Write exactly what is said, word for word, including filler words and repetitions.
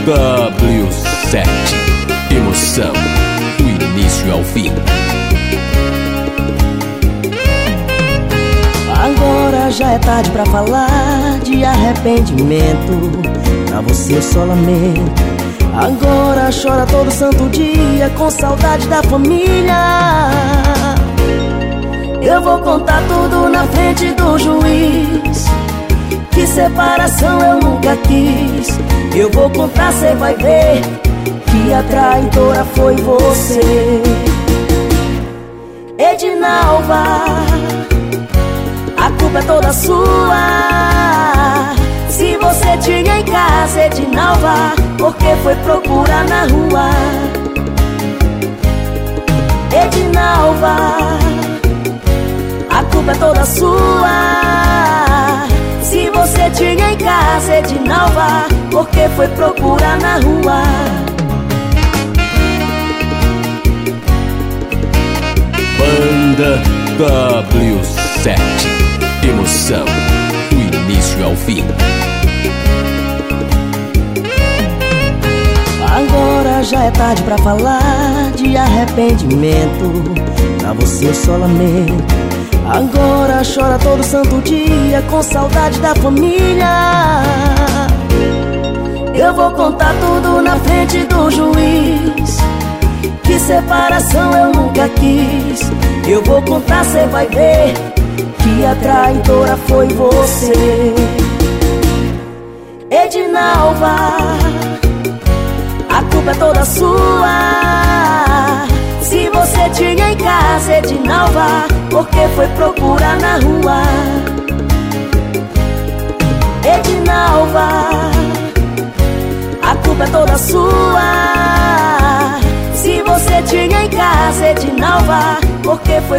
W sete, emoção do início ao fim. Agora já é tarde pra falar de arrependimento. Pra você eu só lamento. Agora chora todo santo dia com saudade da família. Eu vou contar tudo na frente do juiz, que separação eu nunca quis. Eu vou contar, cê vai ver que a traidora foi você. Edinalva, a culpa é toda sua. Se você tinha em casa, Edinalva, por que foi procurar na rua? Edinalva, a culpa é toda sua. Se você tinha em casa, Edinalva, por que foi procurar na rua? Banda W sete, emoção do início ao fim. Agora já é tarde pra falar de arrependimento. Pra você eu só lamento. Agora chora todo santo dia com saudade da família. Eu vou contar tudo na frente do juiz, que separação eu nunca quis. Eu vou contar, cê vai ver que a traidora foi você. Edinalva, a culpa é toda sua. Se você tinha em casa, Edinalva, por que foi procurar na rua? Edinalva, a culpa é toda sua. Se você tinha em casa, Edinalva, por que foi